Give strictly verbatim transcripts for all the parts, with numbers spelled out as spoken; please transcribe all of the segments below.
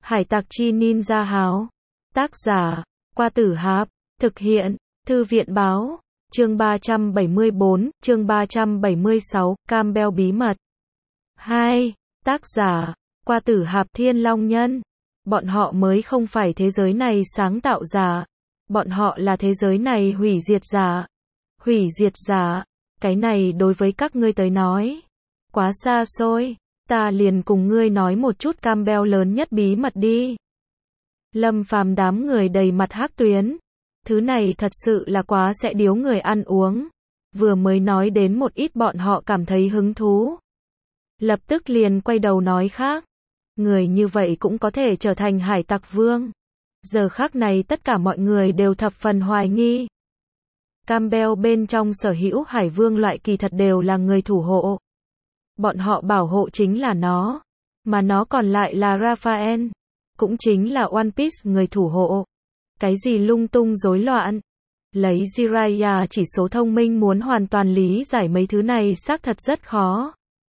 Hải tặc chi ninja háo. Tác giả, Qua Tử Hạp. Thực hiện, Thư viện báo. Chương ba trăm bảy mươi bốn, chương ba trăm bảy mươi sáu, Campbell bí mật. hai. Tác giả, Qua Tử Hạp. Thiên Long Nhân. Bọn họ mới không phải thế giới này sáng tạo giả. Bọn họ là thế giới này hủy diệt giả. Hủy diệt giả. Cái này đối với các ngươi tới nói quá xa xôi. Ta liền cùng ngươi nói một chút Campbell lớn nhất bí mật đi. Lâm Phàm đám người đầy mặt hắc tuyến. Thứ này thật sự là quá sẽ điếu người ăn uống. Vừa mới nói đến một ít bọn họ cảm thấy hứng thú. Lập tức liền quay đầu nói khác. Người như vậy cũng có thể trở thành hải tặc vương. Giờ khắc này tất cả mọi người đều thập phần hoài nghi. Campbell bên trong sở hữu hải vương loại kỳ thật đều là người thủ hộ. Bọn họ bảo hộ chính là nó. Mà nó còn lại là Raphael. Cũng chính là One Piece người thủ hộ. Cái gì lung tung rối loạn. Lấy Jiraiya chỉ số thông minh muốn hoàn toàn lý giải mấy thứ này xác thật rất khó.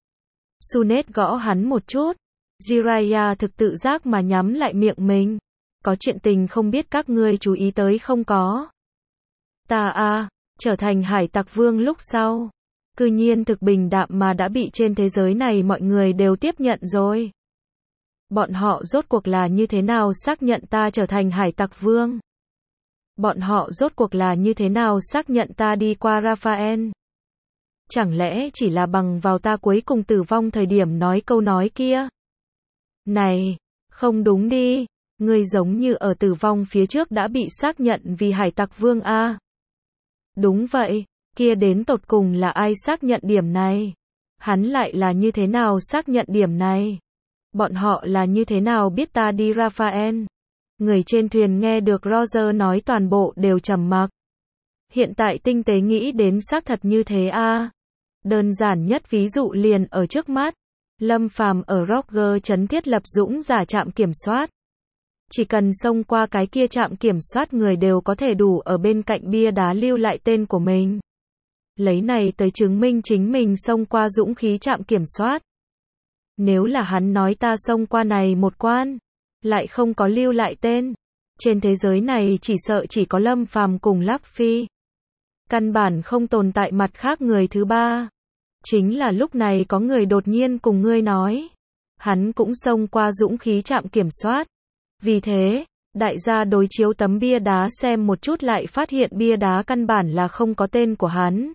Sunet gõ hắn một chút. Jiraiya thực tự giác mà nhắm lại miệng mình. Có chuyện tình không biết các ngươi chú ý tới không có. Ta a, trở thành hải tặc vương lúc sau. Cư nhiên thực bình đạm mà đã bị trên thế giới này mọi người đều tiếp nhận rồi. Bọn họ rốt cuộc là như thế nào xác nhận ta trở thành hải tặc vương? Bọn họ rốt cuộc là như thế nào xác nhận ta đi qua Raphael? Chẳng lẽ chỉ là bằng vào ta cuối cùng tử vong thời điểm nói câu nói kia? Này, không đúng đi, ngươi giống như ở tử vong phía trước đã bị xác nhận vì hải tặc vương a. Đúng vậy, kia đến tột cùng là ai xác nhận điểm này? Hắn lại là như thế nào xác nhận điểm này? Bọn họ là như thế nào biết ta đi Raphael? Người trên thuyền nghe được Roger nói toàn bộ đều trầm mặc. Hiện tại tinh tế nghĩ đến xác thật như thế a. Đơn giản nhất ví dụ liền ở trước mắt. Lâm Phàm ở Roger trấn thiết lập dũng giả trạm kiểm soát. Chỉ cần xông qua cái kia trạm kiểm soát người đều có thể đủ ở bên cạnh bia đá lưu lại tên của mình. Lấy này tới chứng minh chính mình xông qua dũng khí trạm kiểm soát. Nếu là hắn nói ta xông qua này một quan, lại không có lưu lại tên, trên thế giới này chỉ sợ chỉ có Lâm Phàm cùng Luffy. Căn bản không tồn tại mặt khác người thứ ba. Chính là lúc này có người đột nhiên cùng ngươi nói, hắn cũng xông qua dũng khí trạm kiểm soát. Vì thế, đại gia đối chiếu tấm bia đá xem một chút lại phát hiện bia đá căn bản là không có tên của hắn.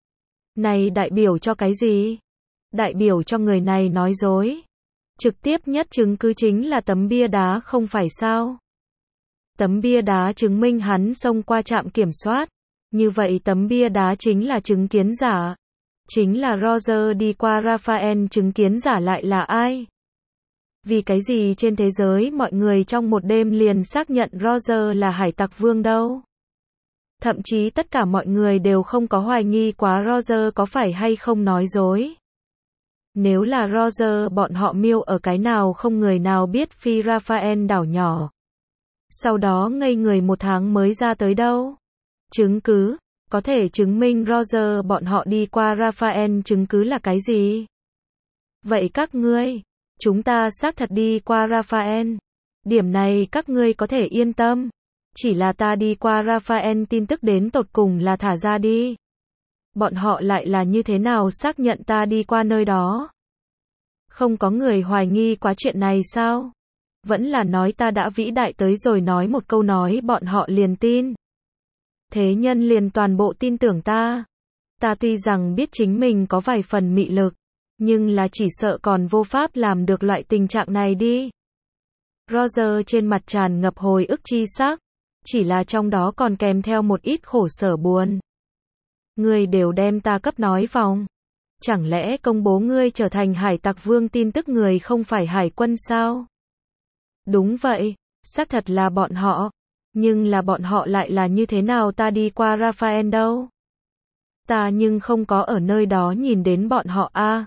Này đại biểu cho cái gì? Đại biểu cho người này nói dối. Trực tiếp nhất chứng cứ chính là tấm bia đá không phải sao? Tấm bia đá chứng minh hắn xông qua trạm kiểm soát. Như vậy tấm bia đá chính là chứng kiến giả. Chính là Roger đi qua Raphael, chứng kiến giả lại là ai? Vì cái gì trên thế giới mọi người trong một đêm liền xác nhận Roger là hải tặc vương đâu? Thậm chí tất cả mọi người đều không có hoài nghi quá Roger có phải hay không nói dối. Nếu là Roger bọn họ miêu ở cái nào không người nào biết phi Raphael đảo nhỏ. Sau đó ngây người một tháng mới ra tới đâu? Chứng cứ, có thể chứng minh Roger bọn họ đi qua Raphael chứng cứ là cái gì? Vậy các ngươi, chúng ta xác thật đi qua Raphael. Điểm này các ngươi có thể yên tâm. Chỉ là ta đi qua Raphael tin tức đến tột cùng là thả ra đi. Bọn họ lại là như thế nào xác nhận ta đi qua nơi đó? Không có người hoài nghi quá chuyện này sao? Vẫn là nói ta đã vĩ đại tới rồi nói một câu nói bọn họ liền tin. Thế nhân liền toàn bộ tin tưởng ta. Ta tuy rằng biết chính mình có vài phần mị lực, nhưng là chỉ sợ còn vô pháp làm được loại tình trạng này đi. Roger trên mặt tràn ngập hồi ức chi sắc, chỉ là trong đó còn kèm theo một ít khổ sở buồn. Ngươi đều đem ta cấp nói vòng. Chẳng lẽ công bố ngươi trở thành hải tặc vương tin tức người không phải hải quân sao? Đúng vậy, xác thật là bọn họ. Nhưng là bọn họ lại là như thế nào ta đi qua Raphael đâu? Ta nhưng không có ở nơi đó nhìn đến bọn họ a. À.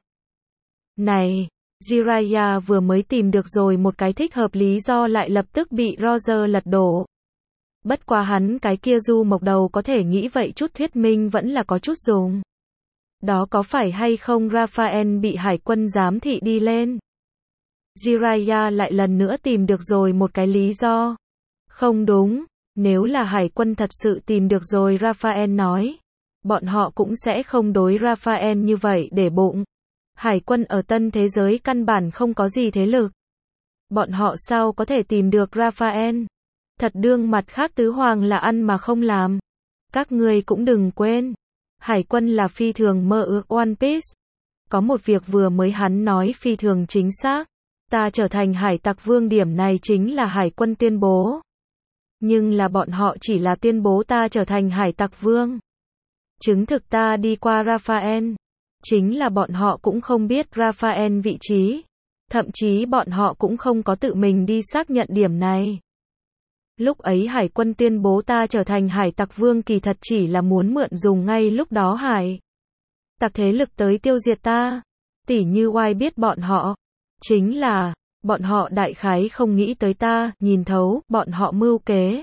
Này, Jiraiya vừa mới tìm được rồi một cái thích hợp lý do lại lập tức bị Roger lật đổ. Bất quá hắn cái kia du mộc đầu có thể nghĩ vậy chút thuyết minh vẫn là có chút dùng. Đó có phải hay không Raphael bị hải quân giám thị đi lên? Jiraiya lại lần nữa tìm được rồi một cái lý do. Không đúng, nếu là hải quân thật sự tìm được rồi, Raphael nói, bọn họ cũng sẽ không đối Raphael như vậy để bụng. Hải quân ở tân thế giới căn bản không có gì thế lực. Bọn họ sao có thể tìm được Raphael? Thật đương mặt khác tứ hoàng là ăn mà không làm. Các ngươi cũng đừng quên, hải quân là phi thường mơ ước One Piece. Có một việc vừa mới hắn nói phi thường chính xác. Ta trở thành hải tặc vương, điểm này chính là hải quân tuyên bố. Nhưng là bọn họ chỉ là tuyên bố ta trở thành hải tặc vương. Chứng thực ta đi qua Raphael. Chính là bọn họ cũng không biết Raphael vị trí. Thậm chí bọn họ cũng không có tự mình đi xác nhận điểm này. Lúc ấy hải quân tuyên bố ta trở thành hải tặc vương kỳ thật chỉ là muốn mượn dùng ngay lúc đó hải tặc thế lực tới tiêu diệt ta. Tỉ như Oai biết bọn họ. Chính là, bọn họ đại khái không nghĩ tới ta, nhìn thấu, bọn họ mưu kế.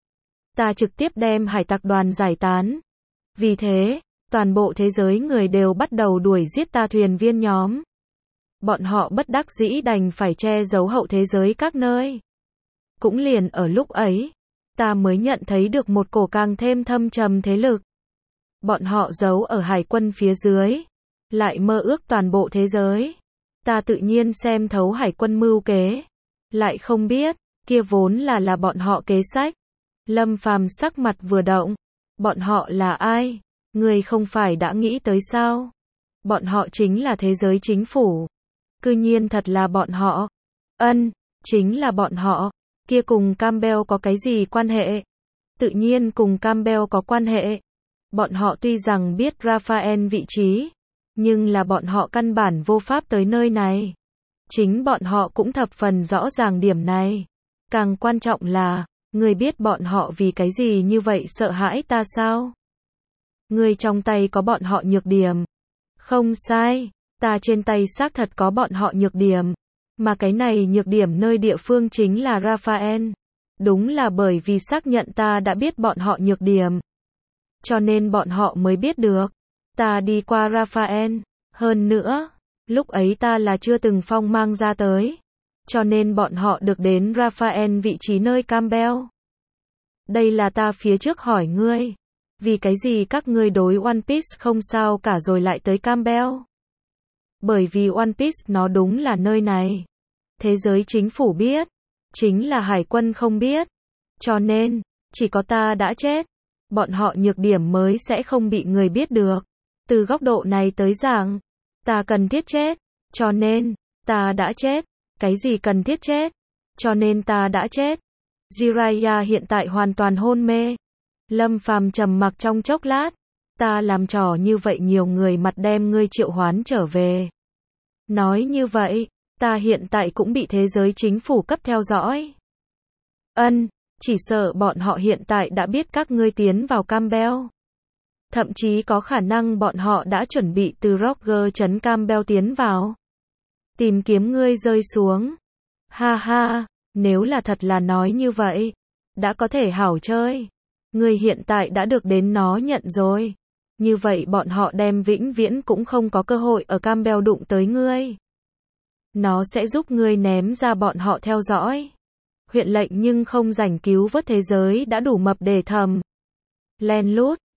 Ta trực tiếp đem hải tặc đoàn giải tán. Vì thế, toàn bộ thế giới người đều bắt đầu đuổi giết ta thuyền viên nhóm. Bọn họ bất đắc dĩ đành phải che giấu hậu thế giới các nơi. Cũng liền ở lúc ấy, ta mới nhận thấy được một cổ càng thêm thâm trầm thế lực. Bọn họ giấu ở hải quân phía dưới, lại mơ ước toàn bộ thế giới. Ta tự nhiên xem thấu hải quân mưu kế, lại không biết, kia vốn là là bọn họ kế sách. Lâm Phàm sắc mặt vừa động, bọn họ là ai? Người không phải đã nghĩ tới sao? Bọn họ chính là thế giới chính phủ. Cư nhiên thật là bọn họ. Ân, chính là bọn họ. Kia cùng Campbell có cái gì quan hệ? Tự nhiên cùng Campbell có quan hệ. Bọn họ tuy rằng biết Raphael vị trí, nhưng là bọn họ căn bản vô pháp tới nơi này. Chính bọn họ cũng thập phần rõ ràng điểm này. Càng quan trọng là, người biết bọn họ vì cái gì như vậy sợ hãi ta sao? Người trong tay có bọn họ nhược điểm. Không sai, ta trên tay xác thật có bọn họ nhược điểm. Mà cái này nhược điểm nơi địa phương chính là Raphael. Đúng là bởi vì xác nhận ta đã biết bọn họ nhược điểm. Cho nên bọn họ mới biết được. Ta đi qua Raphael. Hơn nữa, lúc ấy ta là chưa từng phong mang ra tới. Cho nên bọn họ được đến Raphael vị trí nơi Campbell. Đây là ta phía trước hỏi ngươi. Vì cái gì các ngươi đối One Piece không sao cả rồi lại tới Campbell? Bởi vì One Piece nó đúng là nơi này. Thế giới chính phủ biết. Chính là hải quân không biết. Cho nên, chỉ có ta đã chết. Bọn họ nhược điểm mới sẽ không bị người biết được. Từ góc độ này tới giảng, ta cần thiết chết. Cho nên, ta đã chết. Cái gì cần thiết chết? Cho nên ta đã chết. Jiraiya hiện tại hoàn toàn hôn mê. Lâm Phàm trầm mặc trong chốc lát. Ta làm trò như vậy nhiều người mặt đem ngươi triệu hoán trở về. Nói như vậy, ta hiện tại cũng bị thế giới chính phủ cấp theo dõi. Ân, chỉ sợ bọn họ hiện tại đã biết các ngươi tiến vào Campbell. Thậm chí có khả năng bọn họ đã chuẩn bị từ Roger trấn Campbell tiến vào. Tìm kiếm ngươi rơi xuống. Ha ha, nếu là thật là nói như vậy, đã có thể hảo chơi. Ngươi hiện tại đã được đến nó nhận rồi. Như vậy bọn họ đem vĩnh viễn cũng không có cơ hội ở Campbell đụng tới ngươi. Nó sẽ giúp ngươi ném ra bọn họ theo dõi. Huyện lệnh nhưng không rảnh cứu vớt thế giới đã đủ mập để thầm. Len lút,